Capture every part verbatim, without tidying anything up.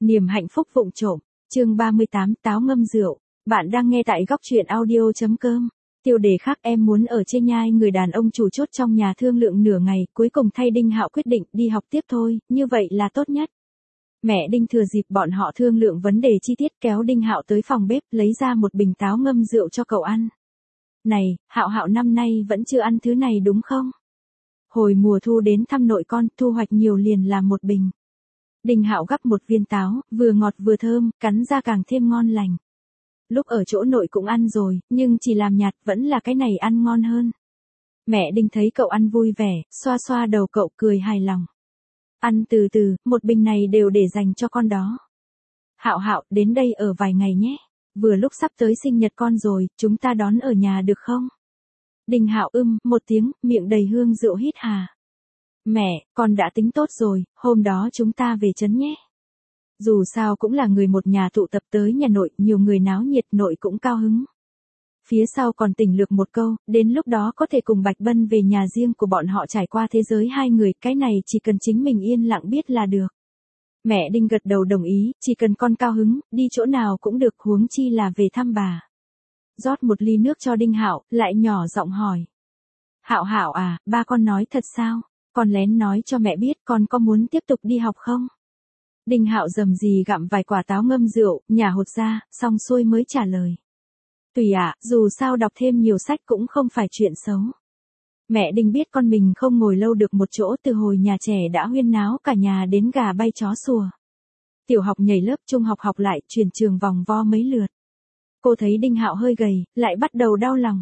Niềm hạnh phúc vụng trộm, chương ba mươi tám, táo ngâm rượu. Bạn đang nghe tại góc truyện audio.com. Tiêu đề khác, em muốn ở trên nhai người đàn ông chủ chốt trong nhà thương lượng nửa ngày, cuối cùng thay Đinh Hạo quyết định đi học tiếp thôi, như vậy là tốt nhất. Mẹ Đinh thừa dịp bọn họ thương lượng vấn đề chi tiết kéo Đinh Hạo tới phòng bếp lấy ra một bình táo ngâm rượu cho cậu ăn. Này, Hạo Hạo năm nay vẫn chưa ăn thứ này đúng không? Hồi mùa thu đến thăm nội con, thu hoạch nhiều liền làm một bình. Đinh Hạo gắp một viên táo, vừa ngọt vừa thơm, cắn ra càng thêm ngon lành. Lúc ở chỗ nội cũng ăn rồi, nhưng chỉ làm nhạt, vẫn là cái này ăn ngon hơn. Mẹ Đinh thấy cậu ăn vui vẻ, xoa xoa đầu cậu cười hài lòng. Ăn từ từ, một bình này đều để dành cho con đó. Hạo Hạo, đến đây ở vài ngày nhé. Vừa lúc sắp tới sinh nhật con rồi, chúng ta đón ở nhà được không? Đinh Hạo ưm, một tiếng, miệng đầy hương rượu hít hà. Mẹ, con đã tính tốt rồi, hôm đó chúng ta về trấn nhé. Dù sao cũng là người một nhà tụ tập tới nhà nội, nhiều người náo nhiệt, nội cũng cao hứng. Phía sau còn tỉnh lược một câu, đến lúc đó có thể cùng Bạch Bân về nhà riêng của bọn họ trải qua thế giới hai người, cái này chỉ cần chính mình yên lặng biết là được. Mẹ Đinh gật đầu đồng ý, chỉ cần con cao hứng, đi chỗ nào cũng được, huống chi là về thăm bà. Rót một ly nước cho Đinh Hạo, lại nhỏ giọng hỏi. Hạo Hạo à, ba con nói thật sao? Con lén nói cho mẹ biết con có muốn tiếp tục đi học không? Đinh Hạo rầm rì gặm vài quả táo ngâm rượu, nhả hột ra, xong xuôi mới trả lời. Tùy ạ, à, dù sao đọc thêm nhiều sách cũng không phải chuyện xấu. Mẹ Đinh biết con mình không ngồi lâu được một chỗ, từ hồi nhà trẻ đã huyên náo cả nhà đến gà bay chó sủa. Tiểu học nhảy lớp, trung học học lại, chuyển trường vòng vo mấy lượt. Cô thấy Đinh Hạo hơi gầy, lại bắt đầu đau lòng.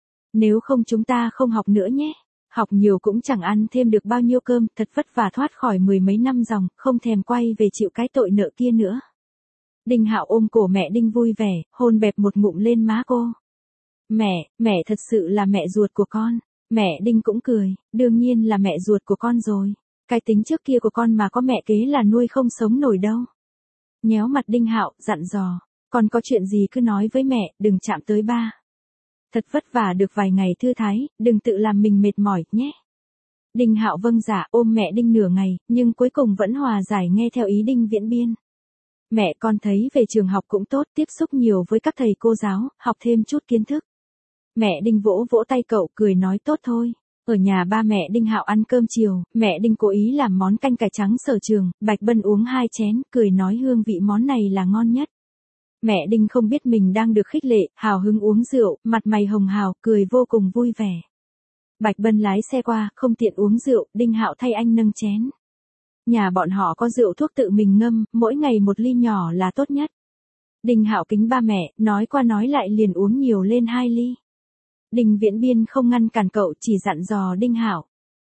Nếu không chúng ta không học nữa nhé. Học nhiều cũng chẳng ăn thêm được bao nhiêu cơm, thật vất vả thoát khỏi mười mấy năm dòng, không thèm quay về chịu cái tội nợ kia nữa. Đinh Hạo ôm cổ mẹ Đinh vui vẻ, hôn bẹp một ngụm lên má cô. Mẹ, mẹ thật sự là mẹ ruột của con. Mẹ Đinh cũng cười, đương nhiên là mẹ ruột của con rồi. Cái tính trước kia của con mà có mẹ kế là nuôi không sống nổi đâu. Nhéo mặt Đinh Hạo, dặn dò, con có chuyện gì cứ nói với mẹ, đừng chạm tới ba. Thật vất vả được vài ngày thư thái, đừng tự làm mình mệt mỏi, nhé. Đinh Hạo vâng dạ, ôm mẹ Đinh nửa ngày, nhưng cuối cùng vẫn hòa giải nghe theo ý Đinh Viễn Biên. Mẹ con thấy về trường học cũng tốt, tiếp xúc nhiều với các thầy cô giáo, học thêm chút kiến thức. Mẹ Đinh vỗ vỗ tay cậu, cười nói tốt thôi. Ở nhà ba mẹ Đinh Hạo ăn cơm chiều, mẹ Đinh cố ý làm món canh cải trắng sở trường, Bạch Bân uống hai chén, cười nói hương vị món này là ngon nhất. Mẹ Đinh không biết mình đang được khích lệ, hào hứng uống rượu, mặt mày hồng hào, cười vô cùng vui vẻ. Bạch Bân lái xe qua, không tiện uống rượu, Đinh Hạo thay anh nâng chén. Nhà bọn họ có rượu thuốc tự mình ngâm, mỗi ngày một ly nhỏ là tốt nhất. Đinh Hạo kính ba mẹ, nói qua nói lại liền uống nhiều lên hai ly. Đinh Viễn Biên không ngăn cản cậu, chỉ dặn dò Đinh Hạo.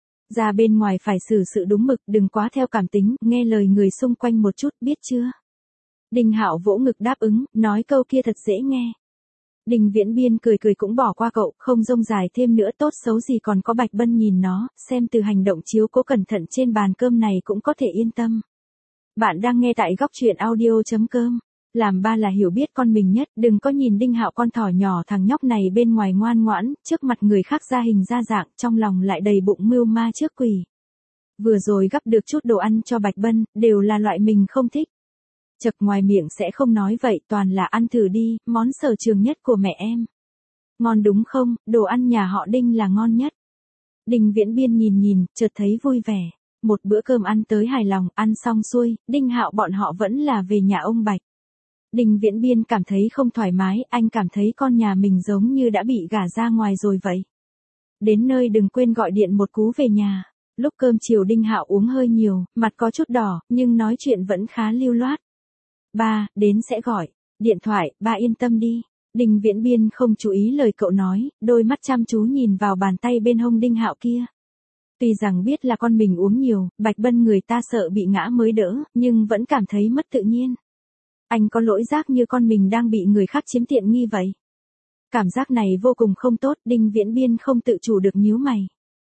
Ra bên ngoài phải xử sự đúng mực, đừng quá theo cảm tính, nghe lời người xung quanh một chút, biết chưa? Đinh Hạo vỗ ngực đáp ứng, nói câu kia thật dễ nghe. Đinh Viễn Biên cười cười cũng bỏ qua cậu, không rông dài thêm nữa, tốt xấu gì còn có Bạch Bân nhìn nó, xem từ hành động chiếu cố cẩn thận trên bàn cơm này cũng có thể yên tâm. Bạn đang nghe tại góc truyện audio.com. Làm ba là hiểu biết con mình nhất, đừng có nhìn Đinh Hạo con thỏ nhỏ thằng nhóc này bên ngoài ngoan ngoãn, trước mặt người khác ra hình ra dạng, trong lòng lại đầy bụng mưu ma trước quỷ. Vừa rồi gắp được chút đồ ăn cho Bạch Bân, đều là loại mình không thích. Chật ngoài miệng sẽ không nói vậy, toàn là ăn thử đi, món sở trường nhất của mẹ em. Ngon đúng không, đồ ăn nhà họ Đinh là ngon nhất. Đinh Viễn Biên nhìn nhìn, chợt thấy vui vẻ. Một bữa cơm ăn tới hài lòng, ăn xong xuôi, Đinh Hạo bọn họ vẫn là về nhà ông Bạch. Đinh Viễn Biên cảm thấy không thoải mái, anh cảm thấy con nhà mình giống như đã bị gả ra ngoài rồi vậy. Đến nơi đừng quên gọi điện một cú về nhà. Lúc cơm chiều Đinh Hạo uống hơi nhiều, mặt có chút đỏ, nhưng nói chuyện vẫn khá lưu loát. Ba, đến sẽ gọi. Điện thoại, ba yên tâm đi. Đinh Viễn Biên không chú ý lời cậu nói, đôi mắt chăm chú nhìn vào bàn tay bên hông Đinh Hạo kia. Tuy rằng biết là con mình uống nhiều, Bạch Bân người ta sợ bị ngã mới đỡ, nhưng vẫn cảm thấy mất tự nhiên. Anh có lỗi giác như con mình đang bị người khác chiếm tiện nghi vậy. Cảm giác này vô cùng không tốt, Đinh Viễn Biên không tự chủ được nhíu mày.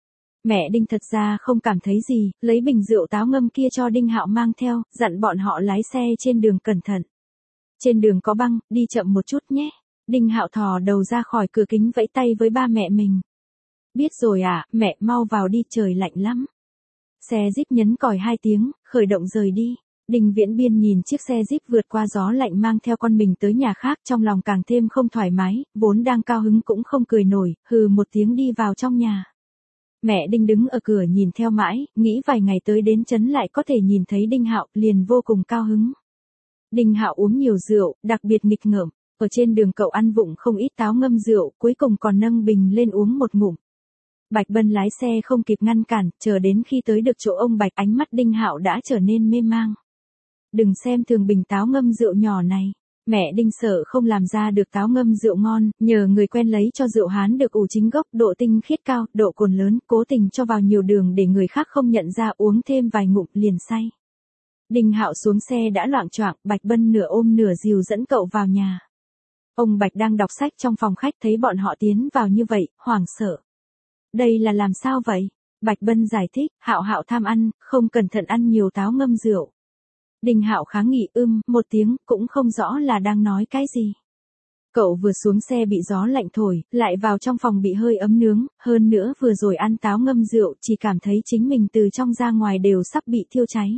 Mẹ Đinh thật ra không cảm thấy gì, lấy bình rượu táo ngâm kia cho Đinh Hạo mang theo, dặn bọn họ lái xe trên đường cẩn thận. Trên đường có băng, đi chậm một chút nhé. Đinh Hạo thò đầu ra khỏi cửa kính vẫy tay với ba mẹ mình. Biết rồi à, mẹ mau vào đi, trời lạnh lắm. Xe jeep nhấn còi hai tiếng, khởi động rời đi. Đinh Viễn Biên nhìn chiếc xe Jeep vượt qua gió lạnh mang theo con mình tới nhà khác, trong lòng càng thêm không thoải mái, vốn đang cao hứng cũng không cười nổi, hừ một tiếng đi vào trong nhà. Mẹ Đinh đứng ở cửa nhìn theo mãi, nghĩ vài ngày tới đến trấn lại có thể nhìn thấy Đinh Hạo, liền vô cùng cao hứng. Đinh Hạo uống nhiều rượu, đặc biệt nghịch ngợm, ở trên đường cậu ăn vụng không ít táo ngâm rượu, cuối cùng còn nâng bình lên uống một ngụm. Bạch Bân lái xe không kịp ngăn cản, chờ đến khi tới được chỗ ông Bạch, ánh mắt Đinh Hạo đã trở nên mê mang. Đừng xem thường bình táo ngâm rượu nhỏ này. Mẹ Đinh sợ không làm ra được táo ngâm rượu ngon, nhờ người quen lấy cho rượu Hán được ủ chính gốc, độ tinh khiết cao, độ cồn lớn, cố tình cho vào nhiều đường để người khác không nhận ra, uống thêm vài ngụm liền say. Đinh Hạo xuống xe đã loạng choạng, Bạch Bân nửa ôm nửa dìu dẫn cậu vào nhà. Ông Bạch đang đọc sách trong phòng khách, thấy bọn họ tiến vào như vậy, hoảng sợ. Đây là làm sao vậy? Bạch Bân giải thích, Hạo Hạo tham ăn, không cẩn thận ăn nhiều táo ngâm rượu. Đinh Hạo kháng nghị ưm, một tiếng, cũng không rõ là đang nói cái gì. Cậu vừa xuống xe bị gió lạnh thổi, lại vào trong phòng bị hơi ấm nướng, hơn nữa vừa rồi ăn táo ngâm rượu, chỉ cảm thấy chính mình từ trong ra ngoài đều sắp bị thiêu cháy.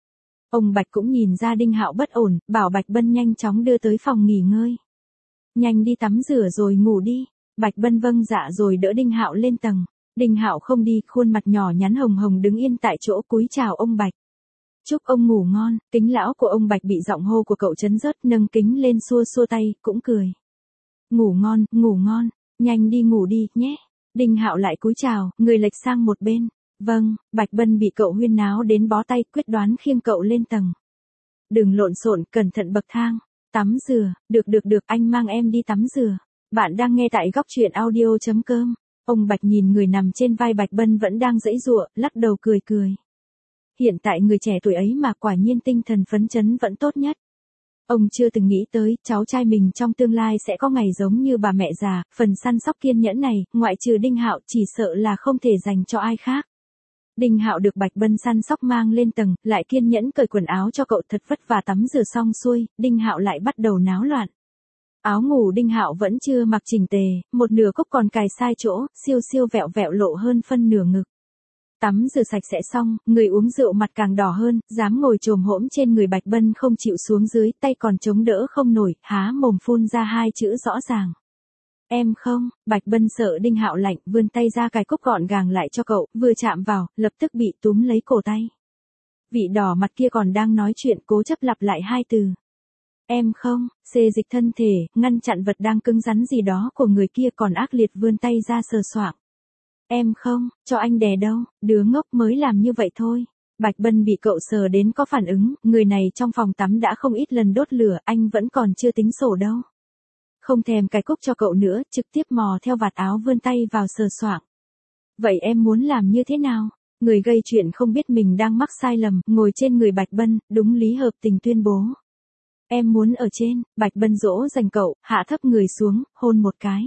Ông Bạch cũng nhìn ra Đinh Hạo bất ổn, bảo Bạch Bân nhanh chóng đưa tới phòng nghỉ ngơi. Nhanh đi tắm rửa rồi ngủ đi. Bạch Bân vâng dạ rồi đỡ Đinh Hạo lên tầng. Đinh Hạo không đi, khuôn mặt nhỏ nhắn hồng hồng đứng yên tại chỗ cúi chào ông Bạch. Chúc ông ngủ ngon. Kính lão của ông Bạch bị giọng hô của cậu chấn rớt, nâng kính lên xua xua tay, cũng cười. Ngủ ngon, ngủ ngon, nhanh đi ngủ đi, nhé. Đinh Hạo lại cúi chào, người lệch sang một bên. Vâng. Bạch Bân bị cậu huyên náo đến bó tay, quyết đoán khiêng cậu lên tầng. Đừng lộn xộn, cẩn thận bậc thang. Tắm rửa, được được được, anh mang em đi tắm rửa. Bạn đang nghe tại góc truyện audio.com. Ông Bạch nhìn người nằm trên vai Bạch Bân vẫn đang giãy giụa, lắc đầu cười cười. Hiện tại người trẻ tuổi ấy mà quả nhiên tinh thần phấn chấn vẫn tốt nhất. Ông chưa từng nghĩ tới, cháu trai mình trong tương lai sẽ có ngày giống như bà mẹ già, phần săn sóc kiên nhẫn này, ngoại trừ Đinh Hạo chỉ sợ là không thể dành cho ai khác. Đinh Hạo được Bạch Bân săn sóc mang lên tầng, lại kiên nhẫn cởi quần áo cho cậu thật vất vả tắm rửa xong xuôi, Đinh Hạo lại bắt đầu náo loạn. Áo ngủ Đinh Hạo vẫn chưa mặc chỉnh tề, một nửa cúc còn cài sai chỗ, siêu siêu vẹo vẹo lộ hơn phân nửa ngực. Tắm rửa sạch sẽ xong, người uống rượu mặt càng đỏ hơn, dám ngồi chồm hổm trên người Bạch Bân không chịu xuống dưới, tay còn chống đỡ không nổi, há mồm phun ra hai chữ rõ ràng. Em không. Bạch Bân sợ Đinh Hạo lạnh, vươn tay ra cài cúc gọn gàng lại cho cậu, vừa chạm vào, lập tức bị túm lấy cổ tay. Vị đỏ mặt kia còn đang nói chuyện, cố chấp lặp lại hai từ. Em không. Xê dịch thân thể, ngăn chặn vật đang cứng rắn gì đó của người kia, còn ác liệt vươn tay ra sờ soạng. Em không, cho anh đè đâu, đứa ngốc mới làm như vậy thôi. Bạch Bân bị cậu sờ đến có phản ứng, người này trong phòng tắm đã không ít lần đốt lửa, anh vẫn còn chưa tính sổ đâu. Không thèm cài cúc cho cậu nữa, trực tiếp mò theo vạt áo vươn tay vào sờ soạng. Vậy em muốn làm như thế nào? Người gây chuyện không biết mình đang mắc sai lầm, ngồi trên người Bạch Bân, đúng lý hợp tình tuyên bố. Em muốn ở trên. Bạch Bân dỗ dành cậu, hạ thấp người xuống, hôn một cái.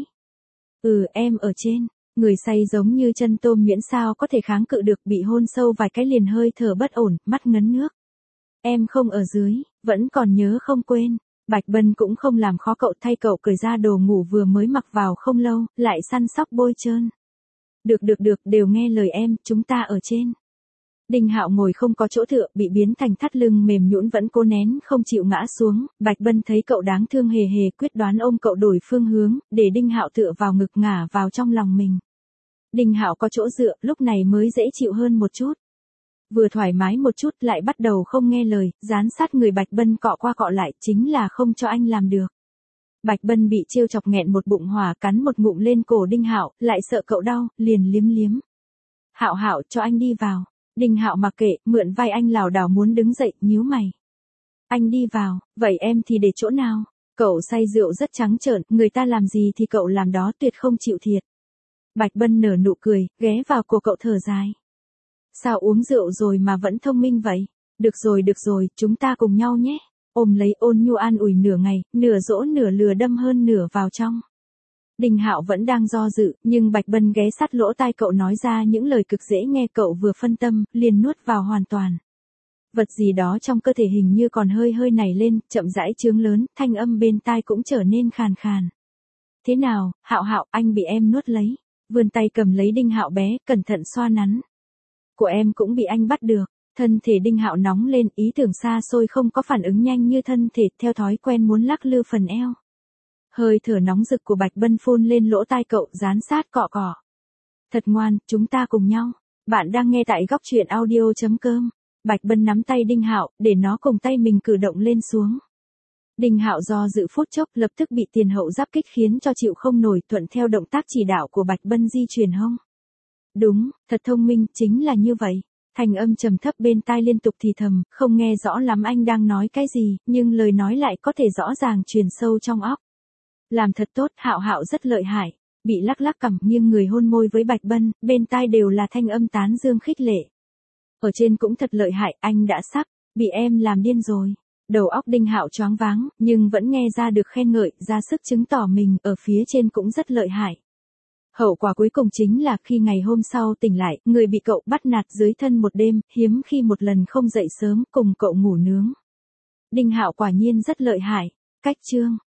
Ừ, em ở trên. Người say giống như chân tôm miễn sao có thể kháng cự được, bị hôn sâu vài cái liền hơi thở bất ổn, mắt ngấn nước. Em không ở dưới, vẫn còn nhớ không quên. Bạch Bân cũng không làm khó cậu, thay cậu cởi ra đồ ngủ vừa mới mặc vào không lâu, lại săn sóc bôi trơn. Được được được, đều nghe lời em, chúng ta ở trên. Đinh Hạo ngồi không có chỗ tựa, bị biến thành thắt lưng mềm nhũn vẫn cố nén không chịu ngã xuống. Bạch Bân thấy cậu đáng thương hề hề, quyết đoán ôm cậu đổi phương hướng, để Đinh Hạo tựa vào ngực ngả vào trong lòng mình. Đinh Hạo có chỗ dựa, lúc này mới dễ chịu hơn một chút. Vừa thoải mái một chút lại bắt đầu không nghe lời, dán sát người Bạch Bân cọ qua cọ lại, chính là không cho anh làm được. Bạch Bân bị trêu chọc nghẹn một bụng hỏa, cắn một ngụm lên cổ Đinh Hạo, lại sợ cậu đau, liền liếm liếm. Hạo Hạo, cho anh đi vào. Đinh Hạo mặc kệ, mượn vai anh lảo đảo muốn đứng dậy, nhíu mày. Anh đi vào, vậy em thì để chỗ nào? Cậu say rượu rất trắng trợn, người ta làm gì thì cậu làm đó, tuyệt không chịu thiệt. Bạch Bân nở nụ cười, ghé vào cổ cậu thở dài. Sao uống rượu rồi mà vẫn thông minh vậy? Được rồi được rồi, chúng ta cùng nhau nhé. Ôm lấy ôn nhu an ủi nửa ngày, nửa dỗ nửa lừa đâm hơn nửa vào trong. Đinh Hạo vẫn đang do dự, nhưng Bạch Bân ghé sát lỗ tai cậu nói ra những lời cực dễ nghe, cậu vừa phân tâm, liền nuốt vào hoàn toàn. Vật gì đó trong cơ thể hình như còn hơi hơi nảy lên, chậm rãi trướng lớn, thanh âm bên tai cũng trở nên khàn khàn. Thế nào, Hạo Hạo, anh bị em nuốt lấy. Vươn tay cầm lấy Đinh Hạo bé, cẩn thận xoa nắn. Của em cũng bị anh bắt được. Thân thể Đinh Hạo nóng lên, ý tưởng xa xôi không có phản ứng nhanh như thân thể, theo thói quen muốn lắc lư phần eo. Hơi thở nóng rực của Bạch Bân phun lên lỗ tai cậu, dán sát cọ cọ. Thật ngoan, chúng ta cùng nhau. Bạn đang nghe tại góc truyện audio chấm com. Bạch Bân nắm tay Đinh Hạo, để nó cùng tay mình cử động lên xuống. Đinh Hạo do dự phút chốc, lập tức bị tiền hậu giáp kích khiến cho chịu không nổi, thuận theo động tác chỉ đạo của Bạch Bân di chuyển hông. Đúng, thật thông minh, chính là như vậy. Thanh âm trầm thấp bên tai liên tục thì thầm, không nghe rõ lắm anh đang nói cái gì, nhưng lời nói lại có thể rõ ràng truyền sâu trong óc. Làm thật tốt, Hạo Hạo rất lợi hại. Bị lắc lắc cằm nhưng người hôn môi với Bạch Bân, bên tai đều là thanh âm tán dương khích lệ. Ở trên cũng thật lợi hại, anh đã sắp, bị em làm điên rồi. Đầu óc Đinh Hạo choáng váng, nhưng vẫn nghe ra được khen ngợi, ra sức chứng tỏ mình ở phía trên cũng rất lợi hại. Hậu quả cuối cùng chính là khi ngày hôm sau tỉnh lại, người bị cậu bắt nạt dưới thân một đêm, hiếm khi một lần không dậy sớm, cùng cậu ngủ nướng. Đinh Hạo quả nhiên rất lợi hại. Cách chương